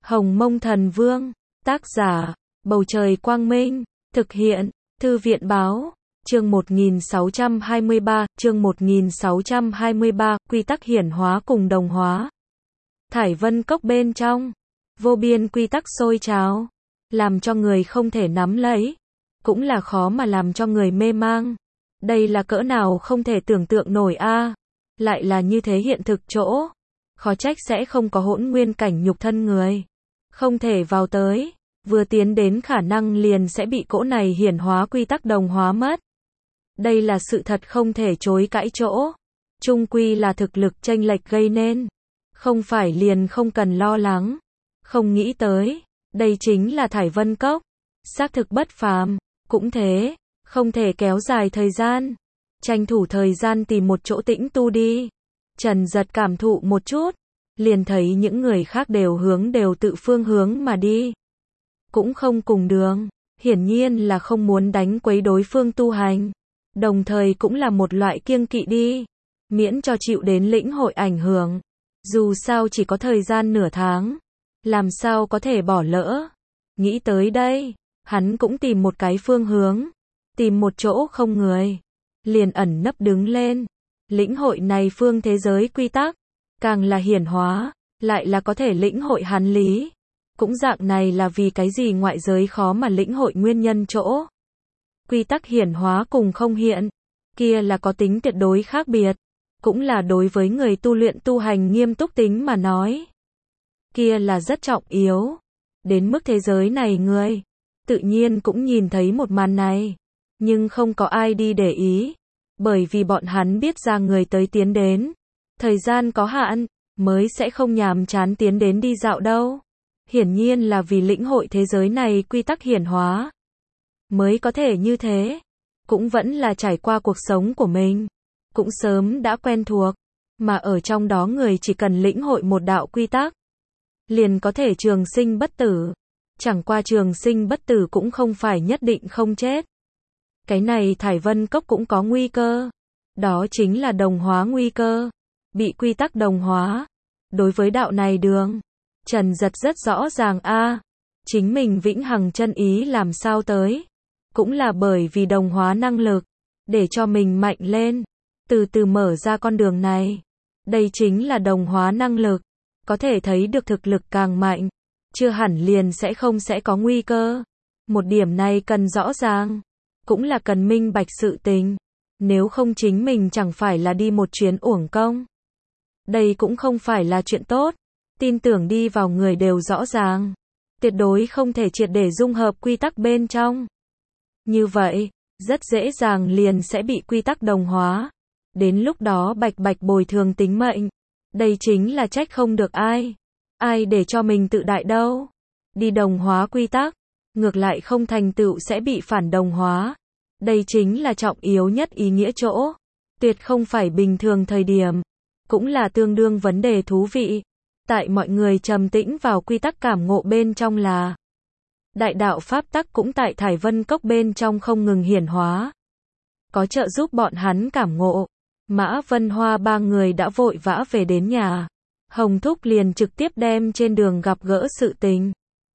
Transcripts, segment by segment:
Hồng Mông Thần Vương, tác giả, Bầu Trời Quang Minh, thực hiện, Thư viện Báo, chương 1623, quy tắc hiển hóa cùng đồng hóa. Thải Vân Cốc bên trong, vô biên quy tắc sôi trào, làm cho người không thể nắm lấy, cũng là khó mà làm cho người mê mang. Đây là cỡ nào không thể tưởng tượng nổi a, lại là như thế hiện thực chỗ, khó trách sẽ không có hỗn nguyên cảnh nhục thân người, không thể vào tới, vừa tiến đến khả năng liền sẽ bị cỗ này hiển hóa quy tắc đồng hóa mất. Đây là sự thật không thể chối cãi chỗ, chung quy là thực lực chênh lệch gây nên, không phải liền không cần lo lắng, không nghĩ tới, đây chính là Thải Vân Cốc, xác thực bất phàm, cũng thế, không thể kéo dài thời gian, tranh thủ thời gian tìm một chỗ tĩnh tu đi. Trần Giật cảm thụ một chút, liền thấy những người khác đều tự phương hướng mà đi, cũng không cùng đường, hiển nhiên là không muốn đánh quấy đối phương tu hành, đồng thời cũng là một loại kiêng kỵ đi, miễn cho chịu đến lĩnh hội ảnh hưởng, dù sao chỉ có thời gian nửa tháng, làm sao có thể bỏ lỡ. Nghĩ tới đây, hắn cũng tìm một cái phương hướng, tìm một chỗ không người, liền ẩn nấp đứng lên, lĩnh hội này phương thế giới quy tắc, càng là hiển hóa, lại là có thể lĩnh hội hắn lý. Cũng dạng này là vì cái gì ngoại giới khó mà lĩnh hội nguyên nhân chỗ. Quy tắc hiển hóa cùng không hiện, kia là có tính tuyệt đối khác biệt, cũng là đối với người tu luyện tu hành nghiêm túc tính mà nói, kia là rất trọng yếu. Đến mức thế giới này người, tự nhiên cũng nhìn thấy một màn này, nhưng không có ai đi để ý, bởi vì bọn hắn biết ra người tới tiến đến, thời gian có hạn, mới sẽ không nhàm chán tiến đến đi dạo đâu. Hiển nhiên là vì lĩnh hội thế giới này quy tắc hiển hóa, mới có thể như thế, cũng vẫn là trải qua cuộc sống của mình, cũng sớm đã quen thuộc, mà ở trong đó người chỉ cần lĩnh hội một đạo quy tắc, liền có thể trường sinh bất tử, chẳng qua trường sinh bất tử cũng không phải nhất định không chết. Cái này Thải Vân Cốc cũng có nguy cơ, đó chính là đồng hóa nguy cơ, bị quy tắc đồng hóa. Đối với đạo này đường, Trần Giật rất rõ ràng a, chính mình vĩnh hằng chân ý làm sao tới, cũng là bởi vì đồng hóa năng lực, để cho mình mạnh lên, từ từ mở ra con đường này. Đây chính là đồng hóa năng lực, có thể thấy được thực lực càng mạnh, chưa hẳn liền sẽ có nguy cơ. Một điểm này cần rõ ràng, cũng là cần minh bạch sự tình, nếu không chính mình chẳng phải là đi một chuyến uổng công. Đây cũng không phải là chuyện tốt, tin tưởng đi vào người đều rõ ràng, tuyệt đối không thể triệt để dung hợp quy tắc bên trong. Như vậy, rất dễ dàng liền sẽ bị quy tắc đồng hóa, đến lúc đó bạch bạch bồi thường tính mệnh. Đây chính là trách không được ai, ai để cho mình tự đại đâu. Đi đồng hóa quy tắc, ngược lại không thành tựu sẽ bị phản đồng hóa. Đây chính là trọng yếu nhất ý nghĩa chỗ, tuyệt không phải bình thường thời điểm, cũng là tương đương vấn đề thú vị. Tại mọi người trầm tĩnh vào quy tắc cảm ngộ bên trong là đại đạo pháp tắc cũng tại Thải Vân Cốc bên trong không ngừng hiển hóa, có trợ giúp bọn hắn cảm ngộ. Mã Vân Hoa ba người đã vội vã về đến nhà, Hồng Thúc liền trực tiếp đem trên đường gặp gỡ sự tình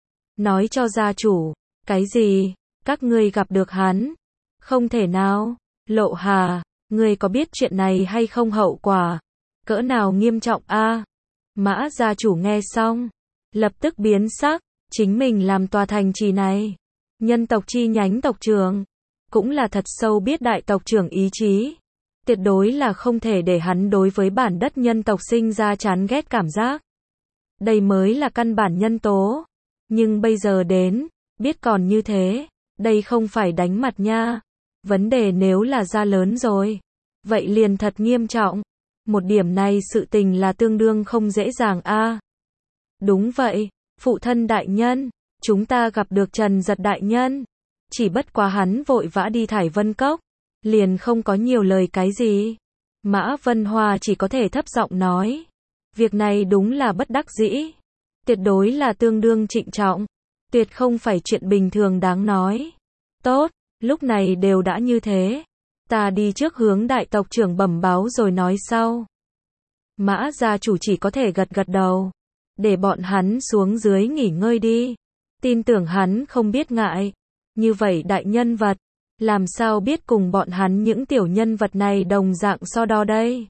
nói cho gia chủ. Cái gì? Các ngươi gặp được hắn? Không thể nào. Lộ Hà, ngươi có biết chuyện này hay không, hậu quả cỡ nào nghiêm trọng a? Mã gia chủ nghe xong, lập tức biến sắc, chính mình làm tòa thành trì này, nhân tộc chi nhánh tộc trưởng, cũng là thật sâu biết đại tộc trưởng ý chí, tuyệt đối là không thể để hắn đối với bản đất nhân tộc sinh ra chán ghét cảm giác. Đây mới là căn bản nhân tố, nhưng bây giờ đến, biết còn như thế, đây không phải đánh mặt nha, vấn đề nếu là ra lớn rồi, vậy liền thật nghiêm trọng. Một điểm này sự tình là tương đương không dễ dàng a. Đúng vậy, phụ thân đại nhân, chúng ta gặp được Trần Giật đại nhân, chỉ bất quá hắn vội vã đi Thải Vân Cốc, liền không có nhiều lời cái gì. Mã Vân Hoa chỉ có thể thấp giọng nói, việc này đúng là bất đắc dĩ, tuyệt đối là tương đương trịnh trọng, tuyệt không phải chuyện bình thường đáng nói. Tốt, lúc này đều đã như thế, ta đi trước hướng đại tộc trưởng bẩm báo rồi nói sau. Mã gia chủ chỉ có thể gật gật đầu. để bọn hắn xuống dưới nghỉ ngơi đi. Tin tưởng hắn không biết ngại. Như vậy đại nhân vật, làm sao biết cùng bọn hắn những tiểu nhân vật này đồng dạng so đo đây?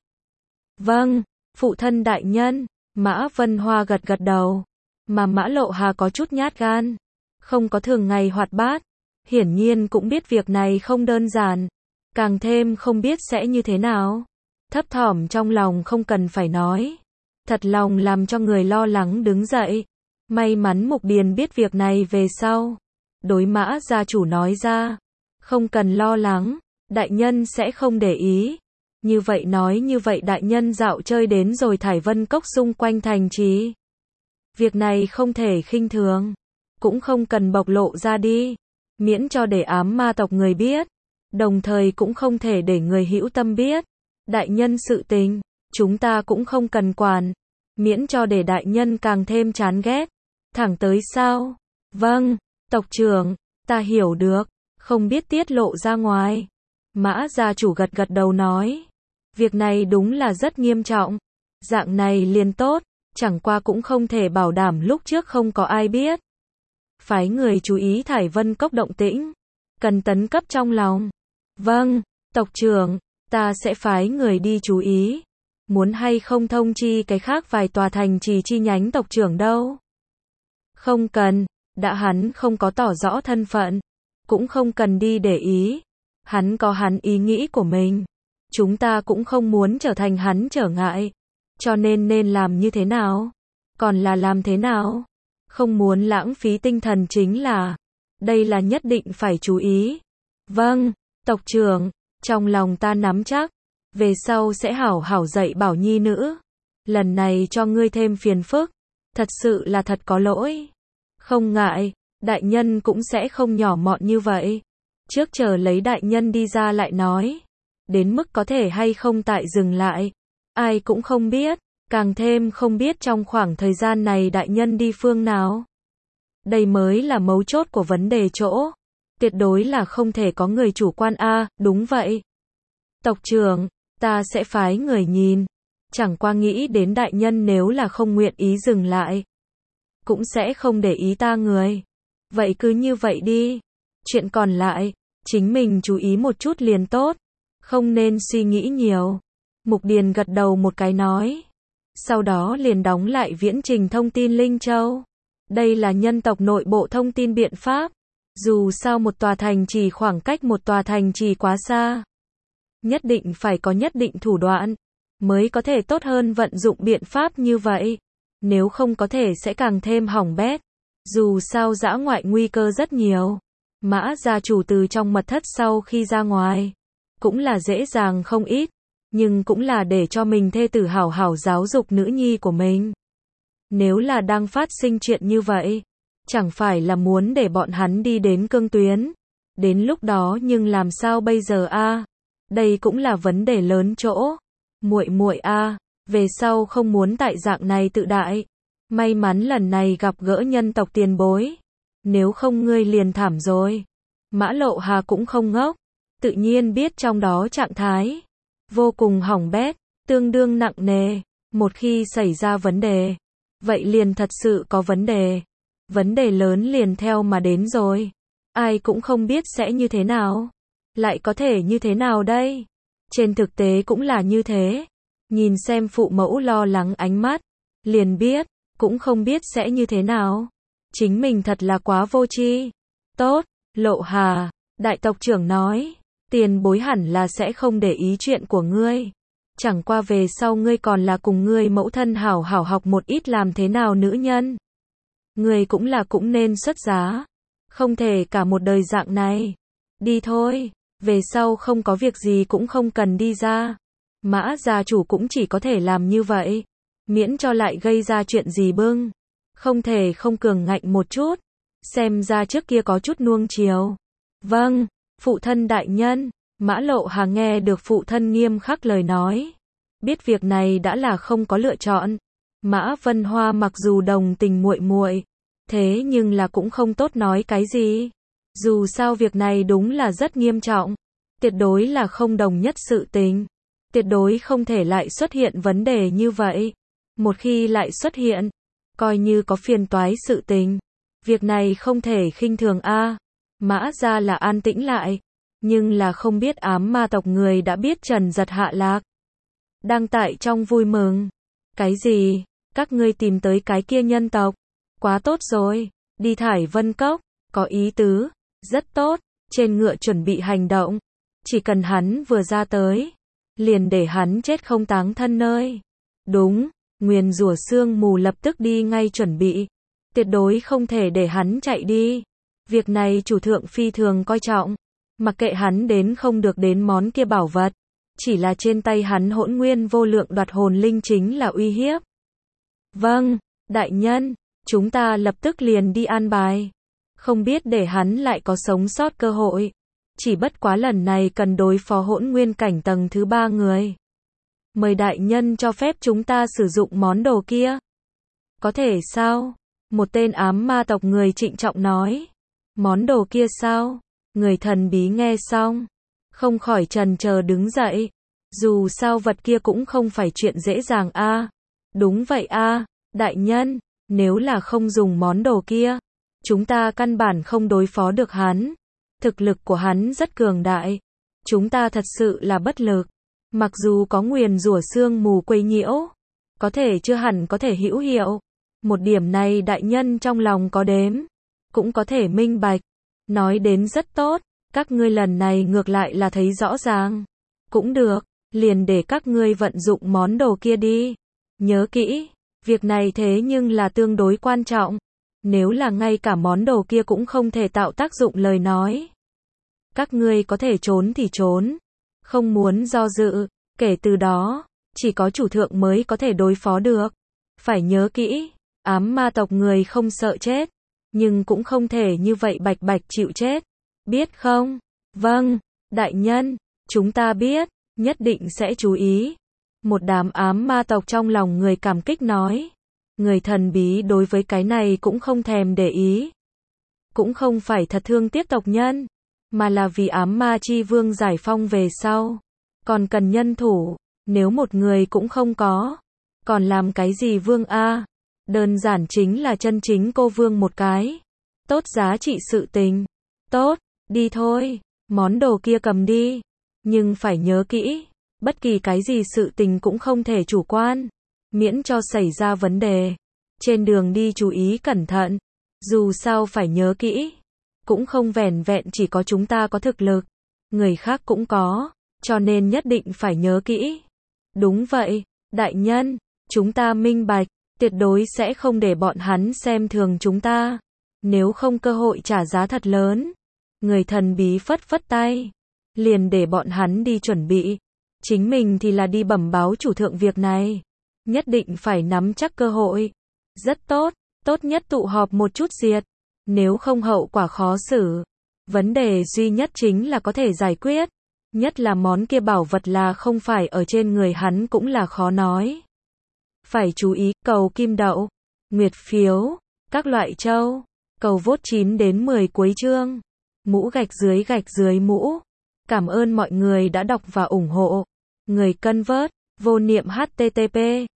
Vâng, phụ thân đại nhân, Mã Vân Hoa gật gật đầu. Mà Mã Lộ Hà có chút nhát gan, không có thường ngày hoạt bát, hiển nhiên cũng biết việc này không đơn giản, càng thêm không biết sẽ như thế nào. Thấp thỏm trong lòng không cần phải nói, thật lòng làm cho người lo lắng đứng dậy. May mắn Mục Điền biết việc này về sau, đối Mã gia chủ nói ra, không cần lo lắng, đại nhân sẽ không để ý. Như vậy nói như vậy đại nhân dạo chơi đến rồi Thải Vân Cốc xung quanh thành trì. Việc này không thể khinh thường, cũng không cần bộc lộ ra đi, miễn cho để ám ma tộc người biết, đồng thời cũng không thể để người hữu tâm biết. Đại nhân sự tình, chúng ta cũng không cần quản, miễn cho để đại nhân càng thêm chán ghét. Thẳng tới sao? Vâng, tộc trưởng, ta hiểu được, không biết tiết lộ ra ngoài. Mã gia chủ gật gật đầu nói, việc này đúng là rất nghiêm trọng, dạng này liền tốt, chẳng qua cũng không thể bảo đảm lúc trước không có ai biết. Phái người chú ý Thải Vân Cốc động tĩnh, cần tấn cấp trong lòng. Vâng, tộc trưởng, ta sẽ phái người đi chú ý. Muốn hay không thông chi cái khác vài tòa thành trì chi nhánh tộc trưởng đâu? Không cần, đã hắn không có tỏ rõ thân phận, cũng không cần đi để ý. Hắn có hắn ý nghĩ của mình, chúng ta cũng không muốn trở thành hắn trở ngại, cho nên làm như thế nào? Còn là làm thế nào? Không muốn lãng phí tinh thần chính là, đây là nhất định phải chú ý. Vâng, tộc trưởng, trong lòng ta nắm chắc, về sau sẽ hảo hảo dạy bảo nhi nữ. Lần này cho ngươi thêm phiền phức, thật sự là thật có lỗi. Không ngại, đại nhân cũng sẽ không nhỏ mọn như vậy. Trước chờ lấy đại nhân đi ra lại nói. Đến mức có thể hay không tại dừng lại, ai cũng không biết, càng thêm không biết trong khoảng thời gian này đại nhân đi phương nào. Đây mới là mấu chốt của vấn đề chỗ. Tuyệt đối là không thể có người chủ quan a, đúng vậy. Tộc trưởng, ta sẽ phái người nhìn. Chẳng qua nghĩ đến đại nhân nếu là không nguyện ý dừng lại, cũng sẽ không để ý ta người. Vậy cứ như vậy đi. Chuyện còn lại, chính mình chú ý một chút liền tốt. Không nên suy nghĩ nhiều. Mục Điền gật đầu một cái nói. Sau đó liền đóng lại viễn trình thông tin Linh Châu. Đây là nhân tộc nội bộ thông tin biện pháp. Dù sao một tòa thành trì khoảng cách một tòa thành trì quá xa, nhất định phải có nhất định thủ đoạn, mới có thể tốt hơn vận dụng biện pháp như vậy. Nếu không có thể sẽ càng thêm hỏng bét. Dù sao dã ngoại nguy cơ rất nhiều. Mã gia chủ từ trong mật thất sau khi ra ngoài, cũng là dễ dàng không ít, nhưng cũng là để cho mình thê tử hảo hảo giáo dục nữ nhi của mình. Nếu là đang phát sinh chuyện như vậy, chẳng phải là muốn để bọn hắn đi đến cương tuyến. Đến lúc đó nhưng làm sao bây giờ a? Đây cũng là vấn đề lớn chỗ. Muội muội a, về sau không muốn tại dạng này tự đại. May mắn lần này gặp gỡ nhân tộc tiền bối. Nếu không ngươi liền thảm rồi. Mã Lộ Hà cũng không ngốc, tự nhiên biết trong đó trạng thái vô cùng hỏng bét, tương đương nặng nề. Một khi xảy ra vấn đề, vậy liền thật sự có vấn đề. Vấn đề lớn liền theo mà đến rồi. Ai cũng không biết sẽ như thế nào. Lại có thể như thế nào đây? Trên thực tế cũng là như thế. Nhìn xem phụ mẫu lo lắng ánh mắt, liền biết, cũng không biết sẽ như thế nào. Chính mình thật là quá vô tri. Tốt, Lộ Hà, đại tộc trưởng nói, tiền bối hẳn là sẽ không để ý chuyện của ngươi. Chẳng qua về sau ngươi còn là cùng ngươi mẫu thân hảo hảo học một ít làm thế nào nữ nhân. Ngươi cũng nên xuất giá. Không thể cả một đời dạng này. Đi thôi, về sau không có việc gì cũng không cần đi ra. Mã gia chủ cũng chỉ có thể làm như vậy. Miễn cho lại gây ra chuyện gì bưng. Không thể không cường ngạnh một chút. Xem ra trước kia có chút nuông chiều. Vâng, phụ thân đại nhân. Mã Lộ Hà nghe được phụ thân nghiêm khắc lời nói. Biết việc này đã là không có lựa chọn. Mã Vân Hoa mặc dù đồng tình muội muội, thế nhưng là cũng không tốt nói cái gì. Dù sao việc này đúng là rất nghiêm trọng. Tuyệt đối là không đồng nhất sự tình. Tuyệt đối không thể lại xuất hiện vấn đề như vậy. Một khi lại xuất hiện, coi như có phiền toái sự tình. Việc này không thể khinh thường a. Mã Gia là an tĩnh lại, nhưng là không biết ám ma tộc người đã biết Trần Giật hạ lạc. Đang tại trong vui mừng. Cái gì? Các ngươi tìm tới cái kia nhân tộc. Quá tốt rồi, đi Thải Vân Cốc, có ý tứ, rất tốt, trên ngựa chuẩn bị hành động. Chỉ cần hắn vừa ra tới, liền để hắn chết không táng thân nơi. Đúng, nguyền rủa sương mù lập tức đi ngay chuẩn bị. Tuyệt đối không thể để hắn chạy đi. Việc này chủ thượng phi thường coi trọng. Mặc kệ hắn đến không được đến món kia bảo vật. Chỉ là trên tay hắn hỗn nguyên vô lượng đoạt hồn linh chính là uy hiếp. Vâng, đại nhân, chúng ta lập tức liền đi an bài. Không biết để hắn lại có sống sót cơ hội. Chỉ bất quá lần này cần đối phó hỗn nguyên cảnh tầng thứ 3 người. Mời đại nhân cho phép chúng ta sử dụng món đồ kia. Có thể sao? Một tên ám ma tộc người trịnh trọng nói. Món đồ kia sao? Người thần bí nghe xong, không khỏi chần chờ đứng dậy. Dù sao vật kia cũng không phải chuyện dễ dàng a. Đúng vậy a, đại nhân, nếu là không dùng món đồ kia, chúng ta căn bản không đối phó được hắn. Thực lực của hắn rất cường đại. Chúng ta thật sự là bất lực. Mặc dù có nguyền rủa sương mù quấy nhiễu, có thể chưa hẳn có thể hữu hiệu. Một điểm này đại nhân trong lòng có đếm, cũng có thể minh bạch. Nói đến rất tốt, các ngươi lần này ngược lại là thấy rõ ràng. Cũng được, liền để các ngươi vận dụng món đồ kia đi. Nhớ kỹ, việc này thế nhưng là tương đối quan trọng. Nếu là ngay cả món đồ kia cũng không thể tạo tác dụng lời nói, các ngươi có thể trốn thì trốn, không muốn do dự, kể từ đó, chỉ có chủ thượng mới có thể đối phó được. Phải nhớ kỹ, ám ma tộc người không sợ chết, nhưng cũng không thể như vậy bạch bạch chịu chết. Biết không? Vâng, đại nhân, chúng ta biết, nhất định sẽ chú ý. Một đám ám ma tộc trong lòng người cảm kích nói. Người thần bí đối với cái này cũng không thèm để ý. Cũng không phải thật thương tiếc tộc nhân, mà là vì ám ma chi vương giải phong về sau. Còn cần nhân thủ, nếu một người cũng không có, còn làm cái gì vương a? Đơn giản chính là chân chính cô vương một cái. Tốt giá trị sự tình. Tốt, đi thôi, món đồ kia cầm đi. Nhưng phải nhớ kỹ, bất kỳ cái gì sự tình cũng không thể chủ quan, miễn cho xảy ra vấn đề. Trên đường đi chú ý cẩn thận. Dù sao phải nhớ kỹ, cũng không vẻn vẹn chỉ có chúng ta có thực lực, người khác cũng có, cho nên nhất định phải nhớ kỹ. Đúng vậy, đại nhân, chúng ta minh bạch, tuyệt đối sẽ không để bọn hắn xem thường chúng ta. Nếu không cơ hội trả giá thật lớn. Người thần bí phất phất tay, liền để bọn hắn đi chuẩn bị. Chính mình thì là đi bẩm báo chủ thượng việc này. Nhất định phải nắm chắc cơ hội. Rất tốt, tốt nhất tụ họp một chút diệt. Nếu không hậu quả khó xử. Vấn đề duy nhất chính là có thể giải quyết. Nhất là món kia bảo vật là không phải ở trên người hắn cũng là khó nói. Phải chú ý, cầu kim đậu, nguyệt phiếu, các loại châu, cầu vote 9 đến 10 cuối chương. Mũ gạch dưới mũ. Cảm ơn mọi người đã đọc và ủng hộ. Người cân vớt, vô niệm http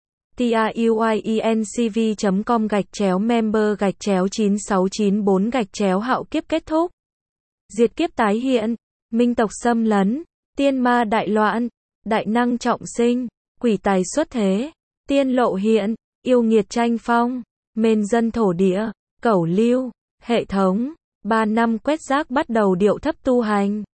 tiuyecnv.com/member/9694 hạo kiếp kết thúc. Diệt kiếp tái hiện, minh tộc xâm lấn, tiên ma đại loạn, đại năng trọng sinh, quỷ tài xuất thế, tiên lộ hiện, yêu nghiệt tranh phong, mên dân thổ địa, cẩu lưu, hệ thống, 3 năm quét rác bắt đầu điệu thấp tu hành.